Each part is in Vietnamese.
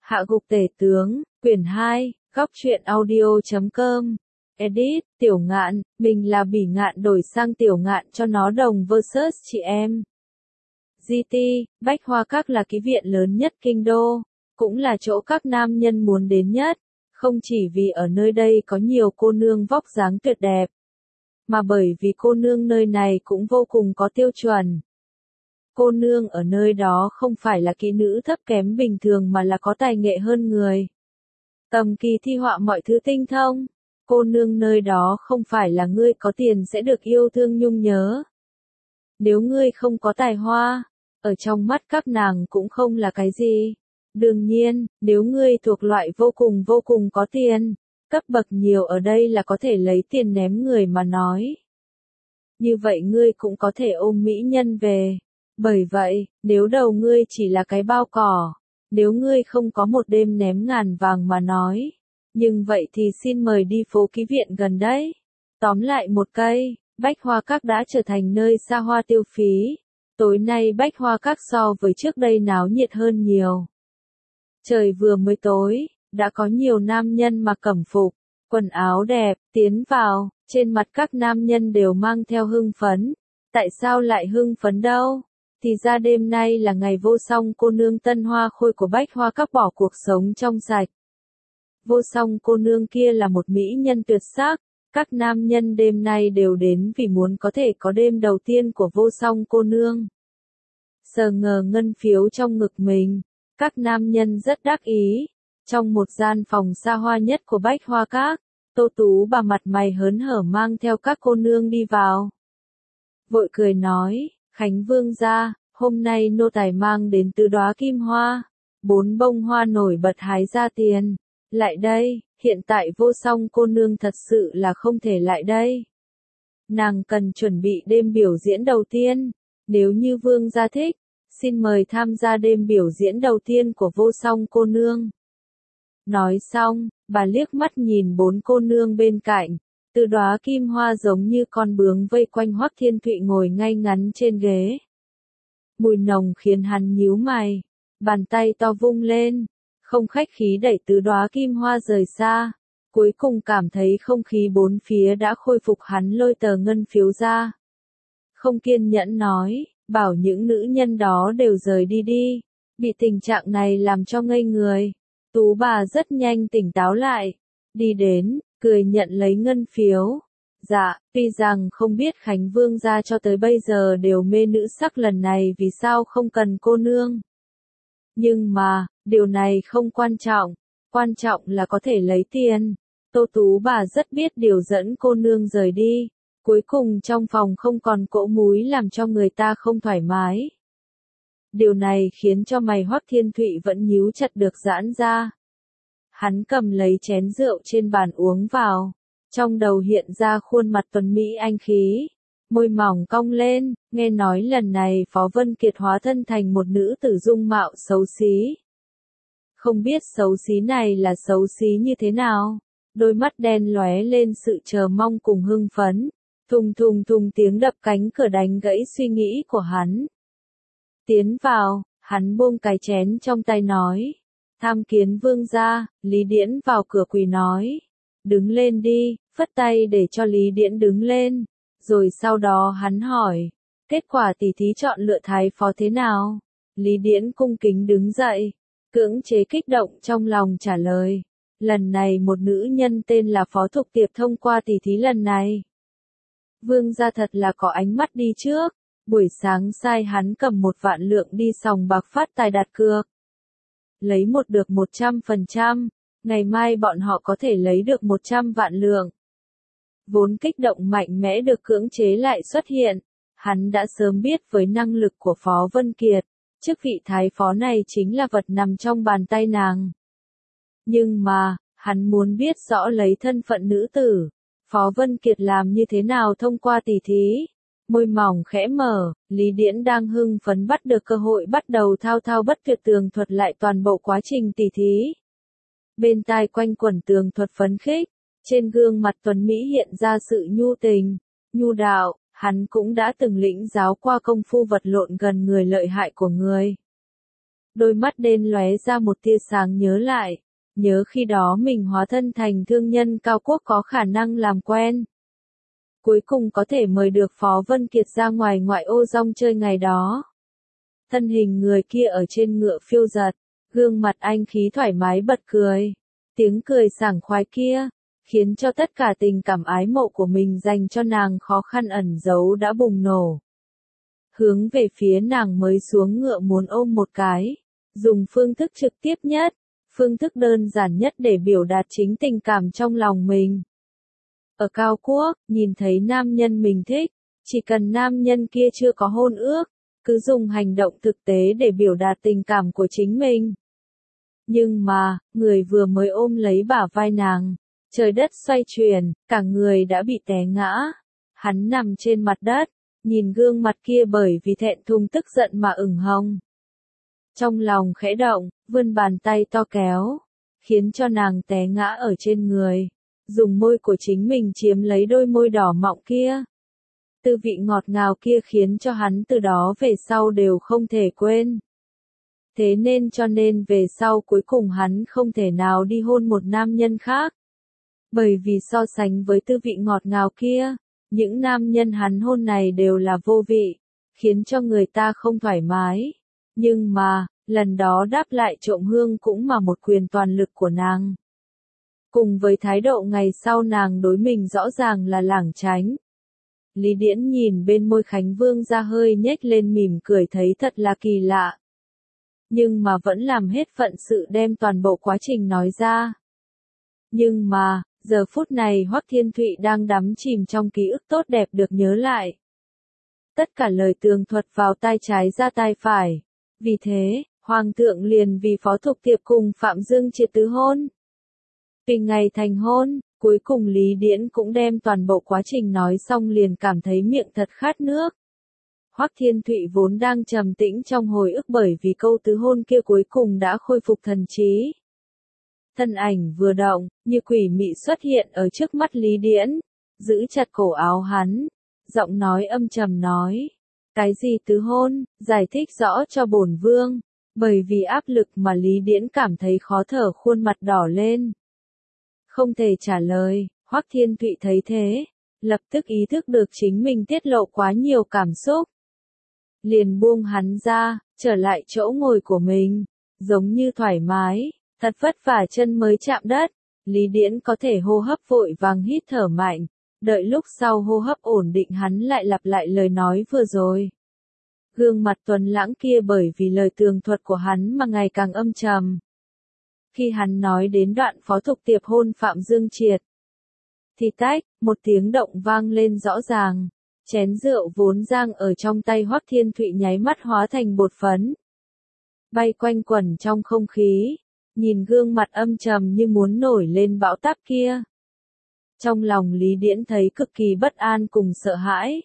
Hạ gục tể tướng, quyển 2, góc truyện audio.com. Edit, Tiểu Ngạn, mình là Bỉ Ngạn đổi sang Tiểu Ngạn cho nó đồng vs chị em. GT, Bách Hoa Các là ký viện lớn nhất kinh đô, cũng là chỗ các nam nhân muốn đến nhất, không chỉ vì ở nơi đây có nhiều cô nương vóc dáng tuyệt đẹp, mà bởi vì cô nương nơi này cũng vô cùng có tiêu chuẩn. Cô nương ở nơi đó không phải là kỹ nữ thấp kém bình thường mà là có tài nghệ hơn người. Tầm kỳ thi họa mọi thứ tinh thông. Cô nương nơi đó không phải là ngươi có tiền sẽ được yêu thương nhung nhớ. Nếu ngươi không có tài hoa, ở trong mắt các nàng cũng không là cái gì. Đương nhiên, nếu ngươi thuộc loại vô cùng có tiền, cấp bậc nhiều ở đây là có thể lấy tiền ném người mà nói. Như vậy ngươi cũng có thể ôm mỹ nhân về. Bởi vậy, nếu đầu ngươi chỉ là cái bao cỏ, nếu ngươi không có một đêm ném ngàn vàng mà nói, nhưng vậy thì xin mời đi phố ký viện gần đấy. Tóm lại một cây, Bách Hoa Các đã trở thành nơi xa hoa tiêu phí. Tối nay Bách Hoa Các so với trước đây náo nhiệt hơn nhiều. Trời vừa mới tối, đã có nhiều nam nhân mặc cẩm phục, quần áo đẹp, tiến vào, trên mặt các nam nhân đều mang theo hưng phấn. Tại sao lại hưng phấn đâu? Thì ra đêm nay là ngày vô song cô nương Tân Hoa Khôi của Bách Hoa Các bỏ cuộc sống trong sạch. Vô song cô nương kia là một mỹ nhân tuyệt sắc, các nam nhân đêm nay đều đến vì muốn có thể có đêm đầu tiên của vô song cô nương. Sờ ngờ ngân phiếu trong ngực mình, các nam nhân rất đắc ý. Trong một gian phòng xa hoa nhất của Bách Hoa Các, Tô Tú bà mặt mày hớn hở mang theo các cô nương đi vào. Vội cười nói, Khánh Vương gia, hôm nay nô tài mang đến tứ đóa kim hoa, 4 bông hoa nổi bật hái ra tiền. Lại đây, hiện tại vô song cô nương thật sự là không thể lại đây. Nàng cần chuẩn bị đêm biểu diễn đầu tiên, nếu như vương gia thích, xin mời tham gia đêm biểu diễn đầu tiên của vô song cô nương. Nói xong, bà liếc mắt nhìn 4 cô nương bên cạnh, tứ đóa kim hoa giống như con bướm vây quanh Hoắc Thiên Thụy ngồi ngay ngắn trên ghế. Mùi nồng khiến hắn nhíu mày, bàn tay to vung lên, không khách khí đẩy tứ đóa kim hoa rời xa, cuối cùng cảm thấy không khí bốn phía đã khôi phục, hắn lôi tờ ngân phiếu ra. Không kiên nhẫn nói, bảo những nữ nhân đó đều rời đi đi, bị tình trạng này làm cho ngây người. Tú bà rất nhanh tỉnh táo lại, đi đến, cười nhận lấy ngân phiếu. Dạ, tuy rằng không biết Khánh Vương gia cho tới bây giờ đều mê nữ sắc, lần này vì sao không cần cô nương. Nhưng mà, điều này không quan trọng là có thể lấy tiền. Tô Tú bà rất biết điều dẫn cô nương rời đi, cuối cùng trong phòng không còn cỗ múi làm cho người ta không thoải mái. Điều này khiến cho mày Hoắc Thiên Thụy vẫn nhíu chặt được giãn ra. Hắn cầm lấy chén rượu trên bàn uống vào, trong đầu hiện ra khuôn mặt tuấn mỹ anh khí, môi mỏng cong lên, nghe nói lần này Phó Vân Kiệt hóa thân thành một nữ tử dung mạo xấu xí. Không biết xấu xí này là xấu xí như thế nào, đôi mắt đen lóe lên sự chờ mong cùng hưng phấn, thùng thùng thùng tiếng đập cánh cửa đánh gãy suy nghĩ của hắn. Tiến vào, hắn buông cái chén trong tay nói, tham kiến vương gia. Lý Điễn vào cửa quỳ nói, đứng lên đi, phất tay để cho Lý Điễn đứng lên, rồi sau đó hắn hỏi, kết quả tỷ thí chọn lựa thái phó thế nào? Lý Điễn cung kính đứng dậy, cưỡng chế kích động trong lòng trả lời, lần này một nữ nhân tên là Phó Thục Tiệp thông qua tỷ thí lần này. Vương gia thật là có ánh mắt đi trước, buổi sáng sai hắn cầm 1 vạn lượng đi sòng bạc phát tài đặt cược. Lấy một được 100%, ngày mai bọn họ có thể lấy được 100 vạn lượng. Vốn kích động mạnh mẽ được cưỡng chế lại xuất hiện, hắn đã sớm biết với năng lực của Phó Vân Kiệt, chức vị thái phó này chính là vật nằm trong bàn tay nàng. Nhưng mà, hắn muốn biết rõ lấy thân phận nữ tử, Phó Vân Kiệt làm như thế nào thông qua tỷ thí. Môi mỏng khẽ mở, Lý Điễn đang hưng phấn bắt được cơ hội bắt đầu thao thao bất tuyệt tường thuật lại toàn bộ quá trình tỷ thí. Bên tai quanh quẩn tường thuật phấn khích, trên gương mặt tuấn Mỹ hiện ra sự nhu tình, nhu đạo, hắn cũng đã từng lĩnh giáo qua công phu vật lộn gần người lợi hại của người. Đôi mắt đen lóe ra một tia sáng nhớ lại. Nhớ khi đó mình hóa thân thành thương nhân cao quốc có khả năng làm quen. Cuối cùng có thể mời được Phó Vân Kiệt ra ngoài ngoại ô rong chơi ngày đó. Thân hình người kia ở trên ngựa phiêu giật, gương mặt anh khí thoải mái bật cười. Tiếng cười sảng khoái kia, khiến cho tất cả tình cảm ái mộ của mình dành cho nàng khó khăn ẩn giấu đã bùng nổ. Hướng về phía nàng mới xuống ngựa muốn ôm một cái, dùng phương thức trực tiếp nhất, phương thức đơn giản nhất để biểu đạt chính tình cảm trong lòng mình. Ở Cao Quốc, nhìn thấy nam nhân mình thích, chỉ cần nam nhân kia chưa có hôn ước, cứ dùng hành động thực tế để biểu đạt tình cảm của chính mình. Nhưng mà, người vừa mới ôm lấy bả vai nàng, trời đất xoay chuyển, cả người đã bị té ngã. Hắn nằm trên mặt đất, nhìn gương mặt kia bởi vì thẹn thùng tức giận mà ửng hồng. Trong lòng khẽ động, vươn bàn tay to kéo, khiến cho nàng té ngã ở trên người, dùng môi của chính mình chiếm lấy đôi môi đỏ mọng kia. Tư vị ngọt ngào kia khiến cho hắn từ đó về sau đều không thể quên. Thế nên cho nên về sau cuối cùng hắn không thể nào đi hôn một nam nhân khác. Bởi vì so sánh với tư vị ngọt ngào kia, những nam nhân hắn hôn này đều là vô vị, khiến cho người ta không thoải mái. Nhưng mà, lần đó đáp lại trộm hương cũng mà một quyền toàn lực của nàng. Cùng với thái độ ngày sau nàng đối mình rõ ràng là lảng tránh. Lý Điễn nhìn bên môi Khánh Vương ra hơi nhếch lên mỉm cười thấy thật là kỳ lạ. Nhưng mà vẫn làm hết phận sự đem toàn bộ quá trình nói ra. Nhưng mà, giờ phút này Hoắc Thiên Thụy đang đắm chìm trong ký ức tốt đẹp được nhớ lại. Tất cả lời tường thuật vào tai trái ra tai phải. Vì thế, Hoàng thượng liền vì Phó Thục Tiệp cùng Phạm Dương Triệt tứ hôn. Vì ngày thành hôn, cuối cùng Lý Điễn cũng đem toàn bộ quá trình nói xong liền cảm thấy miệng thật khát nước. Hoắc Thiên Thụy vốn đang trầm tĩnh trong hồi ức bởi vì câu tứ hôn kia cuối cùng đã khôi phục thần trí. Thân ảnh vừa động, như quỷ mị xuất hiện ở trước mắt Lý Điễn, giữ chặt cổ áo hắn, giọng nói âm trầm nói. Cái gì tứ hôn, giải thích rõ cho bổn vương, bởi vì áp lực mà Lý Điễn cảm thấy khó thở khuôn mặt đỏ lên. Không thể trả lời, Hoắc Thiên Thụy thấy thế, lập tức ý thức được chính mình tiết lộ quá nhiều cảm xúc. Liền buông hắn ra, trở lại chỗ ngồi của mình, giống như thoải mái, thật vất vả chân mới chạm đất, Lý Điễn có thể hô hấp vội vàng hít thở mạnh, đợi lúc sau hô hấp ổn định hắn lại lặp lại lời nói vừa rồi. Gương mặt tuấn lãng kia bởi vì lời tường thuật của hắn mà ngày càng âm trầm. Khi hắn nói đến đoạn Phó Thục Tiệp hôn Phạm Dương Triệt, thì tách, một tiếng động vang lên rõ ràng. Chén rượu vốn giang ở trong tay Hoắc Thiên Thụy nháy mắt hóa thành bột phấn. Bay quanh quẩn trong không khí, nhìn gương mặt âm trầm như muốn nổi lên bão táp kia. Trong lòng Lý Điễn thấy cực kỳ bất an cùng sợ hãi.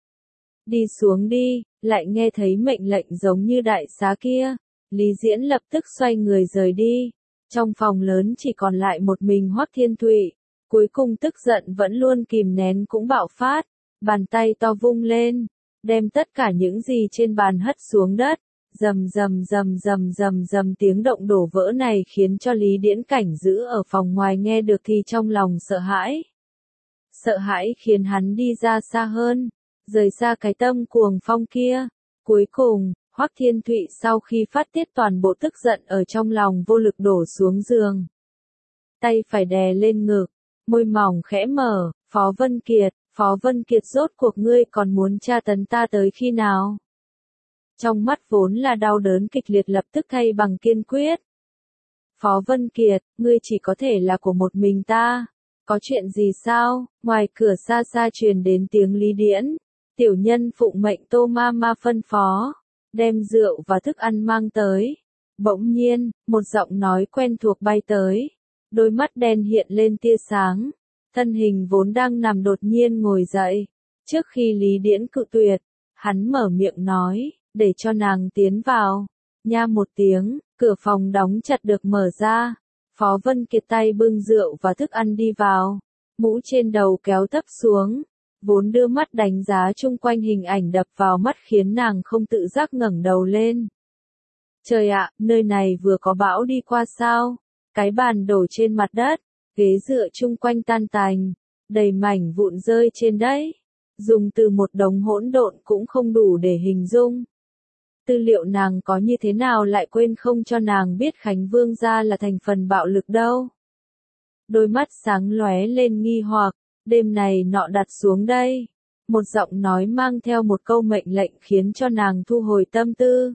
Đi xuống đi, lại nghe thấy mệnh lệnh giống như đại xá kia. Lý Diễn lập tức xoay người rời đi. Trong phòng lớn chỉ còn lại một mình Hoắc Thiên Thụy. Cuối cùng tức giận vẫn luôn kìm nén cũng bạo phát. Bàn tay to vung lên, đem tất cả những gì trên bàn hất xuống đất. Rầm rầm rầm rầm rầm rầm tiếng động đổ vỡ này khiến cho Lý Điễn cảnh giữ ở phòng ngoài nghe được thì trong lòng sợ hãi. Sợ hãi khiến hắn đi ra xa hơn, rời xa cái tâm cuồng phong kia. Cuối cùng, Hoắc Thiên Thụy sau khi phát tiết toàn bộ tức giận ở trong lòng vô lực đổ xuống giường. Tay phải đè lên ngực, môi mỏng khẽ mở, Phó Vân Kiệt rốt cuộc ngươi còn muốn tra tấn ta tới khi nào? Trong mắt vốn là đau đớn kịch liệt lập tức thay bằng kiên quyết. Phó Vân Kiệt, ngươi chỉ có thể là của một mình ta. Có chuyện gì sao? Ngoài cửa xa xa truyền đến tiếng Lý Điễn. Tiểu nhân phụng mệnh Tô Ma phân phó, đem rượu và thức ăn mang tới. Bỗng nhiên, một giọng nói quen thuộc bay tới. Đôi mắt đen hiện lên tia sáng. Thân hình vốn đang nằm đột nhiên ngồi dậy. Trước khi Lý Điễn cự tuyệt, hắn mở miệng nói, để cho nàng tiến vào. Nha một tiếng, cửa phòng đóng chặt được mở ra. Phó Vân Kiệt tay bưng rượu và thức ăn đi vào. Mũ trên đầu kéo thấp xuống. Vốn đưa mắt đánh giá chung quanh hình ảnh đập vào mắt khiến nàng không tự giác ngẩng đầu lên. Trời ạ, nơi này vừa có bão đi qua sao? Cái bàn đổ trên mặt đất, ghế dựa chung quanh tan tành, đầy mảnh vụn rơi trên đấy. Dùng từ một đống hỗn độn cũng không đủ để hình dung. Tư liệu nàng có như thế nào lại quên không cho nàng biết Khánh Vương gia là thành phần bạo lực đâu. Đôi mắt sáng lóe lên nghi hoặc, đêm này nọ đặt xuống đây. Một giọng nói mang theo một câu mệnh lệnh khiến cho nàng thu hồi tâm tư.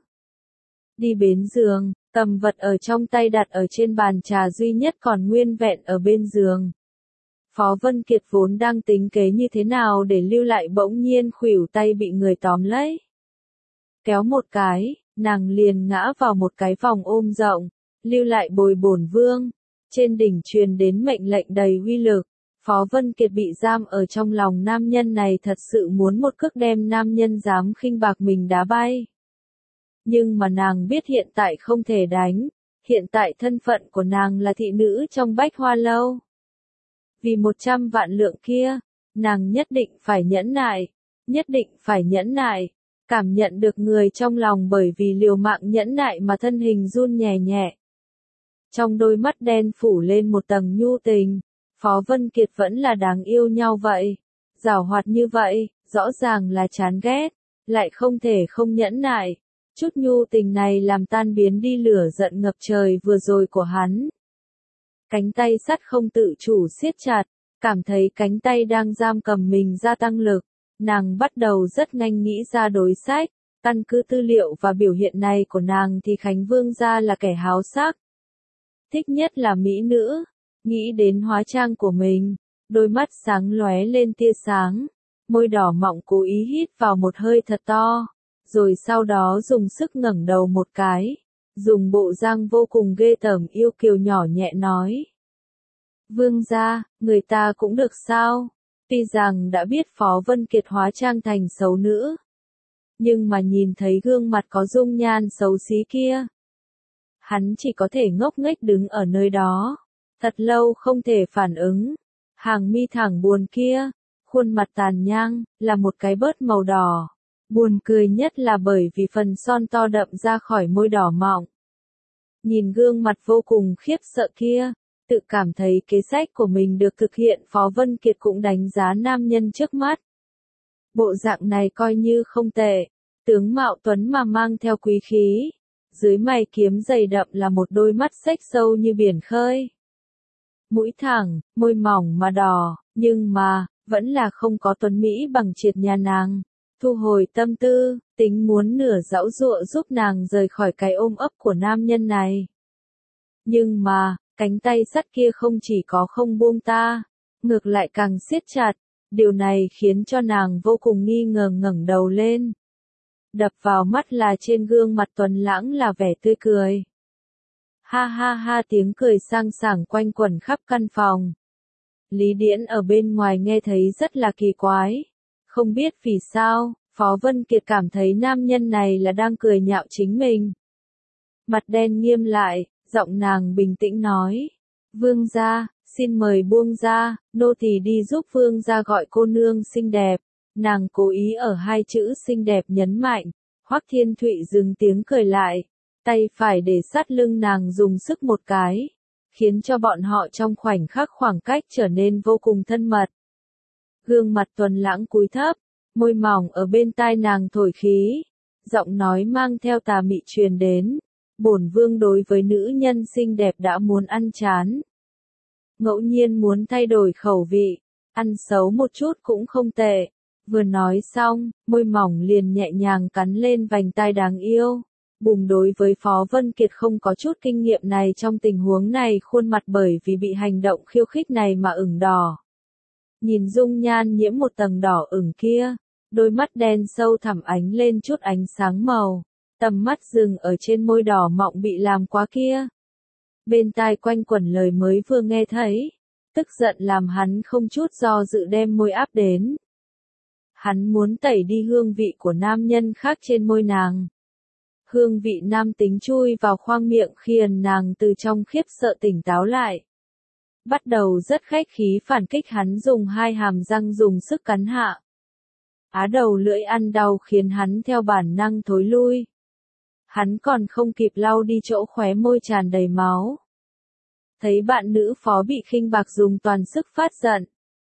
Đi bến giường, cầm vật ở trong tay đặt ở trên bàn trà duy nhất còn nguyên vẹn ở bên giường. Phó Vân Kiệt vốn đang tính kế như thế nào để lưu lại bỗng nhiên khuỷu tay bị người tóm lấy. Kéo một cái, nàng liền ngã vào một cái vòng ôm rộng, lưu lại bồi bổn vương. Trên đỉnh truyền đến mệnh lệnh đầy uy lực. Phó Vân Kiệt bị giam ở trong lòng nam nhân này thật sự muốn một cước đem nam nhân dám khinh bạc mình đá bay. Nhưng mà nàng biết hiện tại không thể đánh, hiện tại thân phận của nàng là thị nữ trong Bách Hoa Lâu. Vì 100 vạn lượng kia, nàng nhất định phải nhẫn nại, nhất định phải nhẫn nại, cảm nhận được người trong lòng bởi vì liều mạng nhẫn nại mà thân hình run nhẹ nhẹ. Trong đôi mắt đen phủ lên một tầng nhu tình, Phó Vân Kiệt vẫn là đáng yêu nhau vậy, giảo hoạt như vậy, rõ ràng là chán ghét, lại không thể không nhẫn nại. Chút nhu tình này làm tan biến đi lửa giận ngập trời vừa rồi của hắn. Cánh tay sắt không tự chủ siết chặt, cảm thấy cánh tay đang giam cầm mình gia tăng lực, nàng bắt đầu rất nhanh nghĩ ra đối sách, căn cứ tư liệu và biểu hiện này của nàng thì Khánh Vương gia là kẻ háo sắc. Thích nhất là mỹ nữ, nghĩ đến hóa trang của mình, đôi mắt sáng lóe lên tia sáng, môi đỏ mọng cố ý hít vào một hơi thật to, rồi sau đó dùng sức ngẩng đầu một cái, dùng bộ dáng vô cùng ghê tởm yêu kiều nhỏ nhẹ nói. Vương gia, người ta cũng được sao? Tuy rằng đã biết Phó Vân Kiệt hóa trang thành xấu nữ, nhưng mà nhìn thấy gương mặt có dung nhan xấu xí kia, hắn chỉ có thể ngốc nghếch đứng ở nơi đó, thật lâu không thể phản ứng. Hàng mi thẳng buồn kia, khuôn mặt tàn nhang, là một cái bớt màu đỏ. Buồn cười nhất là bởi vì phần son to đậm ra khỏi môi đỏ mọng. Nhìn gương mặt vô cùng khiếp sợ kia, tự cảm thấy kế sách của mình được thực hiện. Phó Vân Kiệt cũng đánh giá nam nhân trước mắt. Bộ dạng này coi như không tệ, tướng mạo tuấn mà mang theo quý khí. Dưới mày kiếm dày đậm là một đôi mắt xếch sâu như biển khơi. Mũi thẳng, môi mỏng mà đỏ, nhưng mà, vẫn là không có tuấn Mỹ bằng Triệt nhà nàng. Thu hồi tâm tư, tính muốn nửa giãu giụa giúp nàng rời khỏi cái ôm ấp của nam nhân này. Nhưng mà, cánh tay sắt kia không chỉ có không buông ta, ngược lại càng siết chặt, điều này khiến cho nàng vô cùng nghi ngờ ngẩng đầu lên. Đập vào mắt là trên gương mặt tuấn lãng là vẻ tươi cười. Ha ha ha, tiếng cười sang sảng quanh quẩn khắp căn phòng. Lý Điễn ở bên ngoài nghe thấy rất là kỳ quái. Không biết vì sao, Phó Vân Kiệt cảm thấy nam nhân này là đang cười nhạo chính mình. Mặt đen nghiêm lại, giọng nàng bình tĩnh nói. Vương gia, xin mời buông ra, nô tỳ đi giúp vương gia gọi cô nương xinh đẹp. Nàng cố ý ở hai chữ xinh đẹp nhấn mạnh. Hoắc Thiên Thụy dừng tiếng cười lại, tay phải để sát lưng nàng dùng sức một cái, khiến cho bọn họ trong khoảnh khắc khoảng cách trở nên vô cùng thân mật. Gương mặt tuấn lãng cúi thấp, môi mỏng ở bên tai nàng thổi khí, giọng nói mang theo tà mị truyền đến. Bổn vương đối với nữ nhân xinh đẹp đã muốn ăn chán. Ngẫu nhiên muốn thay đổi khẩu vị, ăn xấu một chút cũng không tệ. Vừa nói xong, môi mỏng liền nhẹ nhàng cắn lên vành tai đáng yêu. Bùm, đối với Phó Vân Kiệt không có chút kinh nghiệm này trong tình huống này, khuôn mặt bởi vì bị hành động khiêu khích này mà ửng đỏ. Nhìn dung nhan nhiễm một tầng đỏ ửng kia, đôi mắt đen sâu thẳm ánh lên chút ánh sáng màu, tầm mắt dừng ở trên môi đỏ mọng bị làm quá kia. Bên tai quanh quẩn lời mới vừa nghe thấy, tức giận làm hắn không chút do dự đem môi áp đến. Hắn muốn tẩy đi hương vị của nam nhân khác trên môi nàng. Hương vị nam tính chui vào khoang miệng khiến nàng từ trong khiếp sợ tỉnh táo lại. Bắt đầu rất khách khí phản kích, hắn dùng hai hàm răng dùng sức cắn hạ. Á đầu lưỡi ăn đau khiến hắn theo bản năng thối lui. Hắn còn không kịp lau đi chỗ khóe môi tràn đầy máu. Thấy bạn nữ phó bị khinh bạc dùng toàn sức phát giận.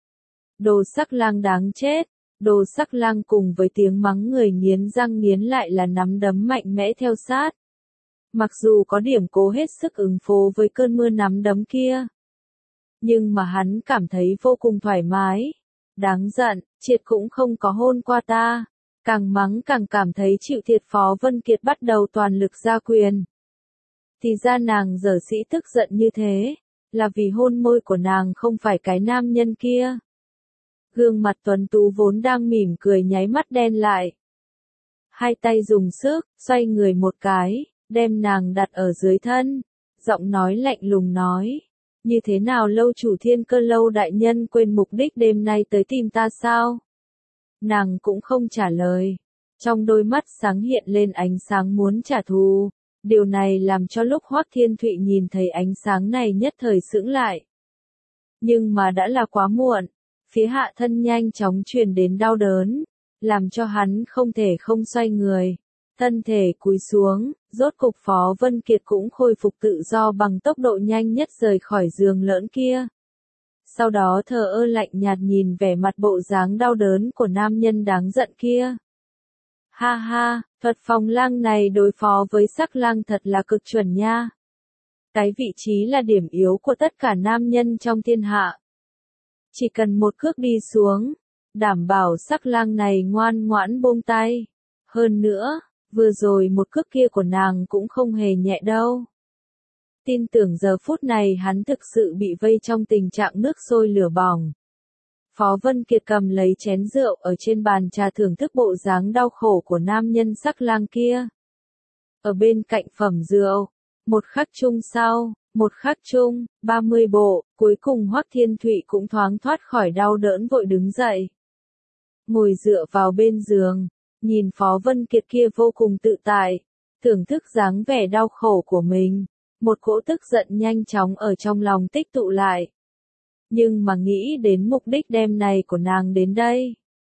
Đồ sắc lang đáng chết, đồ sắc lang cùng với tiếng mắng người nghiến răng nghiến lại là nắm đấm mạnh mẽ theo sát. Mặc dù có điểm cố hết sức ứng phó với cơn mưa nắm đấm kia. Nhưng mà hắn cảm thấy vô cùng thoải mái. Đáng giận, Triệt cũng không có hôn qua ta. Càng mắng càng cảm thấy chịu thiệt. Phó Vân Kiệt bắt đầu toàn lực ra quyền. Thì ra nàng dở dĩ tức giận như thế, là vì hôn môi của nàng không phải cái nam nhân kia. Gương mặt tuấn tú vốn đang mỉm cười nháy mắt đen lại. Hai tay dùng sức, xoay người một cái, đem nàng đặt ở dưới thân. Giọng nói lạnh lùng nói. Như thế nào lâu chủ Thiên Cơ Lâu đại nhân quên mục đích đêm nay tới tìm ta sao? Nàng cũng không trả lời. Trong đôi mắt sáng hiện lên ánh sáng muốn trả thù. Điều này làm cho lúc Hoắc Thiên Thụy nhìn thấy ánh sáng này nhất thời sững lại. Nhưng mà đã là quá muộn. Phía hạ thân nhanh chóng truyền đến đau đớn. Làm cho hắn không thể không xoay người. Thân thể cúi xuống, rốt cục Phó Vân Kiệt cũng khôi phục tự do bằng tốc độ nhanh nhất rời khỏi giường lỡn kia. Sau đó thờ ơ lạnh nhạt nhìn vẻ mặt bộ dáng đau đớn của nam nhân đáng giận kia. Ha ha, thuật phòng lang này đối phó với sắc lang thật là cực chuẩn nha. Cái vị trí là điểm yếu của tất cả nam nhân trong thiên hạ. Chỉ cần một cước đi xuống, đảm bảo sắc lang này ngoan ngoãn buông tay. Hơn nữa, vừa rồi một cước kia của nàng cũng không hề nhẹ đâu. Tin tưởng giờ phút này hắn thực sự bị vây trong tình trạng nước sôi lửa bỏng. Phó Vân Kiệt cầm lấy chén rượu ở trên bàn trà thưởng thức bộ dáng đau khổ của nam nhân sắc lang kia. Ở bên cạnh phẩm rượu, một khắc chung sau, 30 bộ, cuối cùng Hoắc Thiên Thụy cũng thoáng thoát khỏi đau đớn vội đứng dậy. Ngồi dựa vào bên giường, nhìn Phó Vân Kiệt kia vô cùng tự tại, thưởng thức dáng vẻ đau khổ của mình, một cỗ tức giận nhanh chóng ở trong lòng tích tụ lại. Nhưng mà nghĩ đến mục đích đêm này của nàng đến đây.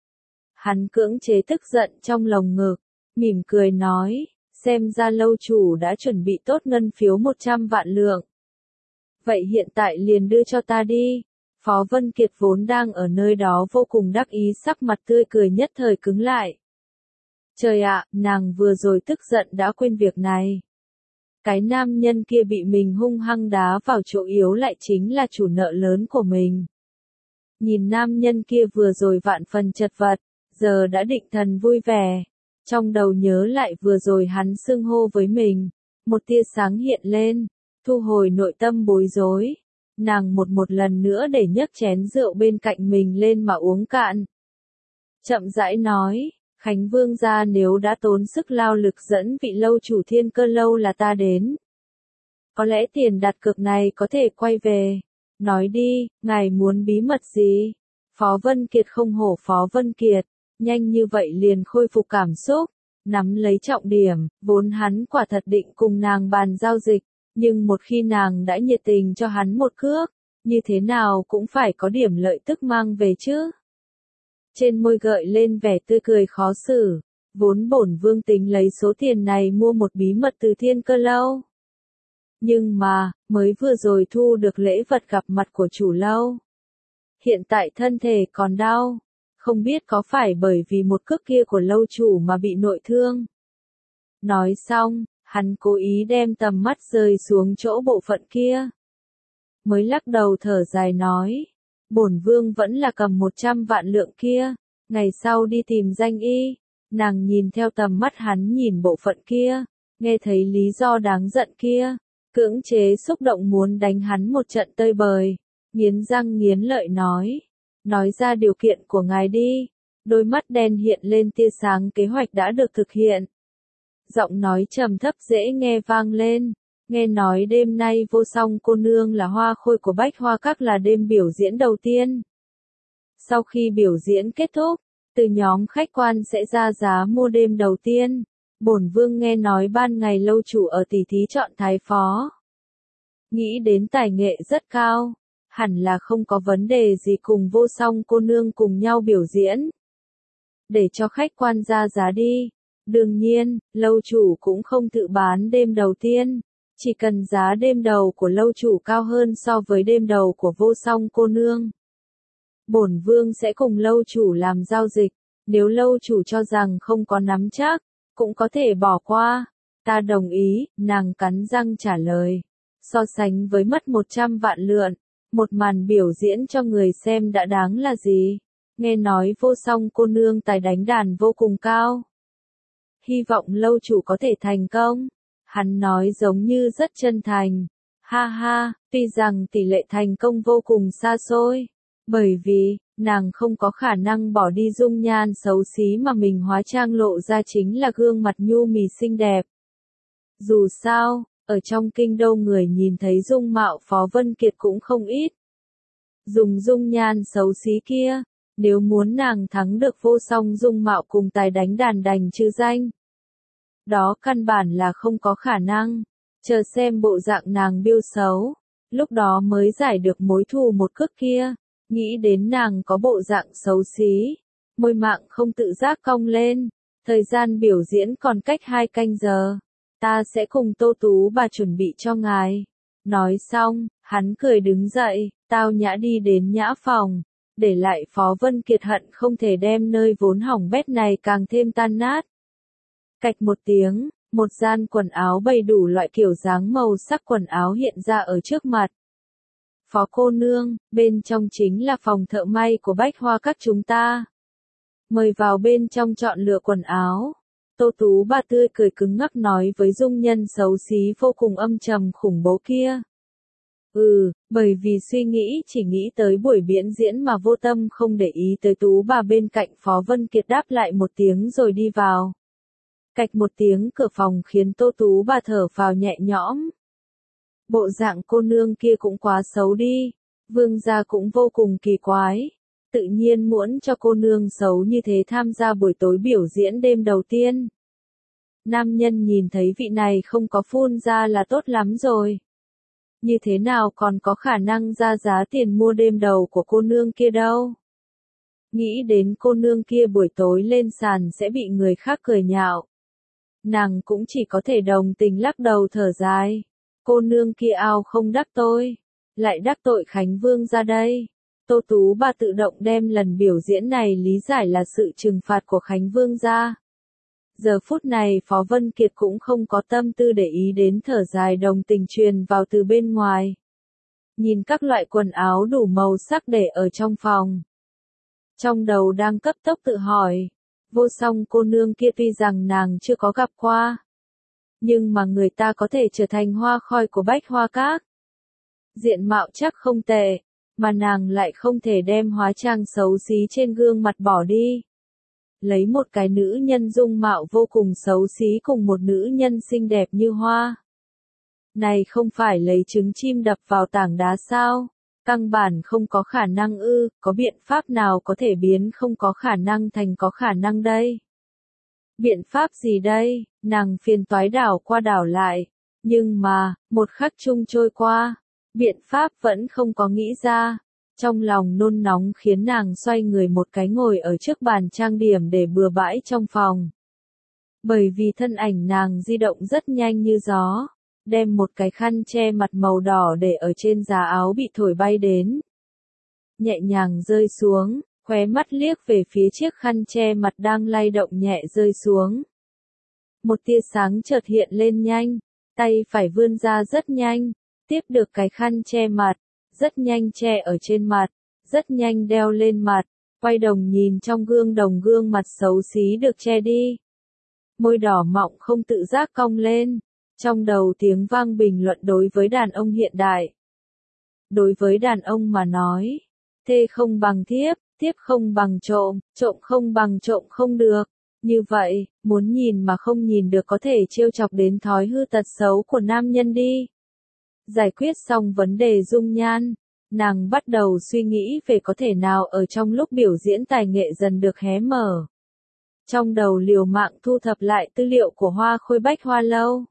Hắn cưỡng chế tức giận trong lồng ngực, mỉm cười nói, xem ra lâu chủ đã chuẩn bị tốt ngân phiếu 100 vạn lượng. Vậy hiện tại liền đưa cho ta đi. Phó Vân Kiệt vốn đang ở nơi đó vô cùng đắc ý, sắc mặt tươi cười nhất thời cứng lại. Trời ạ, nàng vừa rồi tức giận đã quên việc này. Cái nam nhân kia bị mình hung hăng đá vào chỗ yếu lại chính là chủ nợ lớn của mình. Nhìn nam nhân kia vừa rồi vạn phần chật vật, giờ đã định thần vui vẻ. Trong đầu nhớ lại vừa rồi hắn xưng hô với mình, một tia sáng hiện lên, thu hồi nội tâm bối rối. Nàng một lần nữa để nhấc chén rượu bên cạnh mình lên mà uống cạn. Chậm rãi nói, Khánh Vương gia nếu đã tốn sức lao lực dẫn vị lâu chủ Thiên Cơ Lâu là ta đến. Có lẽ tiền đặt cược này có thể quay về. Nói đi, ngài muốn bí mật gì? Phó Vân Kiệt không hổ Phó Vân Kiệt, nhanh như vậy liền khôi phục cảm xúc, nắm lấy trọng điểm, vốn hắn quả thật định cùng nàng bàn giao dịch, nhưng một khi nàng đã nhiệt tình cho hắn một cước, như thế nào cũng phải có điểm lợi tức mang về chứ. Trên môi gợi lên vẻ tươi cười khó xử, vốn bổn vương tính lấy số tiền này mua một bí mật từ Thiên Cơ Lâu. Nhưng mà, mới vừa rồi thu được lễ vật gặp mặt của chủ lâu. Hiện tại thân thể còn đau, không biết có phải bởi vì một cước kia của lâu chủ mà bị nội thương. Nói xong, hắn cố ý đem tầm mắt rơi xuống chỗ bộ phận kia. Mới lắc đầu thở dài nói, bổn vương vẫn là cầm 100 vạn lượng kia, ngày sau đi tìm danh y. Nàng nhìn theo tầm mắt hắn nhìn bộ phận kia, nghe thấy lý do đáng giận kia, cưỡng chế xúc động muốn đánh hắn một trận tơi bời, nghiến răng nghiến lợi nói ra điều kiện của ngài đi. Đôi mắt đen hiện lên tia sáng, kế hoạch đã được thực hiện. Giọng nói trầm thấp dễ nghe vang lên, nghe nói đêm nay Vô Song cô nương là hoa khôi của Bách Hoa Các là đêm biểu diễn đầu tiên. Sau khi biểu diễn kết thúc, từ nhóm khách quan sẽ ra giá mua đêm đầu tiên. Bổn vương nghe nói ban ngày lâu chủ ở tỷ thí chọn thái phó. Nghĩ đến tài nghệ rất cao, hẳn là không có vấn đề gì cùng Vô Song cô nương cùng nhau biểu diễn. Để cho khách quan ra giá đi, Đương nhiên, lâu chủ cũng không tự bán đêm đầu tiên. Chỉ cần giá đêm đầu của lâu chủ cao hơn so với đêm đầu của vô song cô nương, bổn vương sẽ cùng lâu chủ làm giao dịch. Nếu lâu chủ cho rằng không có nắm chắc, cũng có thể bỏ qua. Ta đồng ý, nàng cắn răng trả lời. So sánh với mất 100 vạn lượn, một màn biểu diễn cho người xem đã đáng là gì. Nghe nói vô song cô nương tài đánh đàn vô cùng cao. Hy vọng lâu chủ có thể thành công. Hắn nói giống như rất chân thành. Ha ha, tuy rằng tỷ lệ thành công vô cùng xa xôi. Bởi vì, nàng không có khả năng bỏ đi dung nhan xấu xí mà mình hóa trang lộ ra chính là gương mặt nhu mì xinh đẹp. Dù sao, ở trong kinh đô người nhìn thấy dung mạo Phó Vân Kiệt cũng không ít. Dùng dung nhan xấu xí kia, nếu muốn nàng thắng được vô song dung mạo cùng tài đánh đàn đành chữ danh. Đó căn bản là không có khả năng, chờ xem bộ dạng nàng biêu xấu, lúc đó mới giải được mối thù một cước kia. Nghĩ đến nàng có bộ dạng xấu xí, môi mạng không tự giác cong lên. Thời gian biểu diễn còn cách 2 canh giờ, ta sẽ cùng Tô Tú bà chuẩn bị cho ngài. Nói xong, hắn cười đứng dậy, tao nhã đi đến nhã phòng, để lại Phó Vân Kiệt hận không thể đem nơi vốn hỏng bét này càng thêm tan nát. Cạch một tiếng, một gian quần áo bày đủ loại kiểu dáng màu sắc quần áo hiện ra ở trước mặt. Phó cô nương, bên trong chính là phòng thợ may của Bách Hoa các chúng ta. Mời vào bên trong chọn lựa quần áo. Tô Tú bà tươi cười cứng ngắc nói với dung nhân xấu xí vô cùng âm trầm khủng bố kia. Bởi vì suy nghĩ chỉ nghĩ tới buổi biểu diễn mà vô tâm không để ý tới Tú bà bên cạnh. Phó Vân Kiệt đáp lại một tiếng rồi đi vào. Cạch một tiếng cửa phòng khiến Tô Tú bà thở phào nhẹ nhõm. Bộ dạng cô nương kia cũng quá xấu đi, vương gia cũng vô cùng kỳ quái. Tự nhiên muốn cho cô nương xấu như thế tham gia buổi tối biểu diễn đêm đầu tiên. Nam nhân nhìn thấy vị này không có phun ra là tốt lắm rồi. Như thế nào còn có khả năng ra giá tiền mua đêm đầu của cô nương kia đâu. Nghĩ đến cô nương kia buổi tối lên sàn sẽ bị người khác cười nhạo. Nàng cũng chỉ có thể đồng tình lắc đầu thở dài. Cô nương kia ao không đắc tôi, lại đắc tội Khánh Vương ra đây. Tô Tú bà tự động đem lần biểu diễn này lý giải là sự trừng phạt của Khánh Vương ra. Giờ phút này Phó Vân Kiệt cũng không có tâm tư để ý đến thở dài đồng tình truyền vào từ bên ngoài. Nhìn các loại quần áo đủ màu sắc để ở trong phòng. Trong đầu đang cấp tốc tự hỏi, vô song cô nương kia tuy rằng nàng chưa có gặp qua. Nhưng mà người ta có thể trở thành hoa khôi của Bách Hoa Các. Diện mạo chắc không tệ, mà nàng lại không thể đem hóa trang xấu xí trên gương mặt bỏ đi. Lấy một cái nữ nhân dung mạo vô cùng xấu xí cùng một nữ nhân xinh đẹp như hoa. Này không phải lấy trứng chim đập vào tảng đá sao? Căn bản không có khả năng có biện pháp nào có thể biến không có khả năng thành có khả năng đây? Biện pháp gì đây? Nàng phiền toái đảo qua đảo lại. Nhưng mà, một khắc chung trôi qua, biện pháp vẫn không có nghĩ ra. Trong lòng nôn nóng khiến nàng xoay người một cái ngồi ở trước bàn trang điểm để bừa bãi trong phòng. Bởi vì thân ảnh nàng di động rất nhanh như gió, đem một cái khăn che mặt màu đỏ để ở trên giá áo bị thổi bay đến. Nhẹ nhàng rơi xuống, khóe mắt liếc về phía chiếc khăn che mặt đang lay động nhẹ rơi xuống. Một tia sáng chợt hiện lên nhanh, tay phải vươn ra rất nhanh, tiếp được cái khăn che mặt, rất nhanh che ở trên mặt, rất nhanh đeo lên mặt, quay đồng nhìn trong gương đồng gương mặt xấu xí được che đi. Môi đỏ mọng không tự giác cong lên, trong đầu tiếng vang bình luận đối với đàn ông hiện đại. Đối với đàn ông mà nói, thê không bằng thiếp, thiếp không bằng trộm, trộm không bằng trộm không được. Như vậy, muốn nhìn mà không nhìn được có thể trêu chọc đến thói hư tật xấu của nam nhân đi. Giải quyết xong vấn đề dung nhan, nàng bắt đầu suy nghĩ về có thể nào ở trong lúc biểu diễn tài nghệ dần được hé mở. Trong đầu liều mạng thu thập lại tư liệu của Hoa Khôi Bách Hoa Lâu.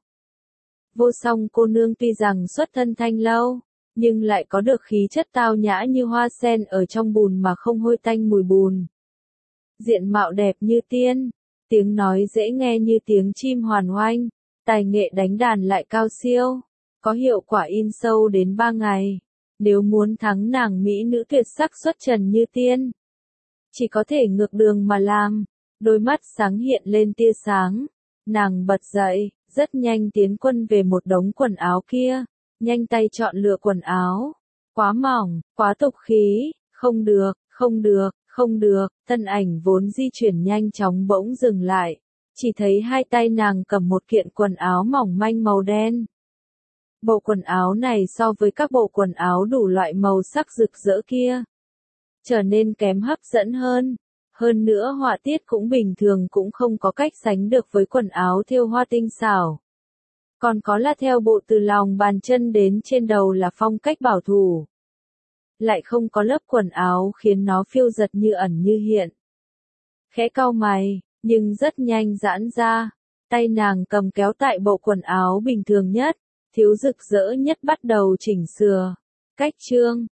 Vô song cô nương tuy rằng xuất thân thanh lâu, nhưng lại có được khí chất tao nhã như hoa sen ở trong bùn mà không hôi tanh mùi bùn. Diện mạo đẹp như tiên, Tiếng nói dễ nghe như tiếng chim hoàn oanh, tài nghệ đánh đàn lại cao siêu, có hiệu quả in sâu đến 3 ngày. Nếu muốn thắng nàng mỹ nữ tuyệt sắc xuất trần như tiên, chỉ có thể ngược đường mà làm. Đôi mắt sáng hiện lên tia sáng, nàng bật dậy, rất nhanh tiến quân về một đống quần áo kia, nhanh tay chọn lựa quần áo. Quá mỏng, quá tục khí, không được, không được, không được, thân ảnh vốn di chuyển nhanh chóng bỗng dừng lại, chỉ thấy hai tay nàng cầm một kiện quần áo mỏng manh màu đen. Bộ quần áo này so với các bộ quần áo đủ loại màu sắc rực rỡ kia, trở nên kém hấp dẫn hơn. Hơn nữa họa tiết cũng bình thường, cũng không có cách sánh được với quần áo thêu hoa tinh xảo. Còn có là theo bộ từ lòng bàn chân đến trên đầu là phong cách bảo thủ. Lại không có lớp quần áo khiến nó phiêu giật như ẩn như hiện. Khẽ cau mày, nhưng rất nhanh giãn ra. Tay nàng cầm kéo tại bộ quần áo bình thường nhất, thiếu rực rỡ nhất bắt đầu chỉnh sửa. Cách chương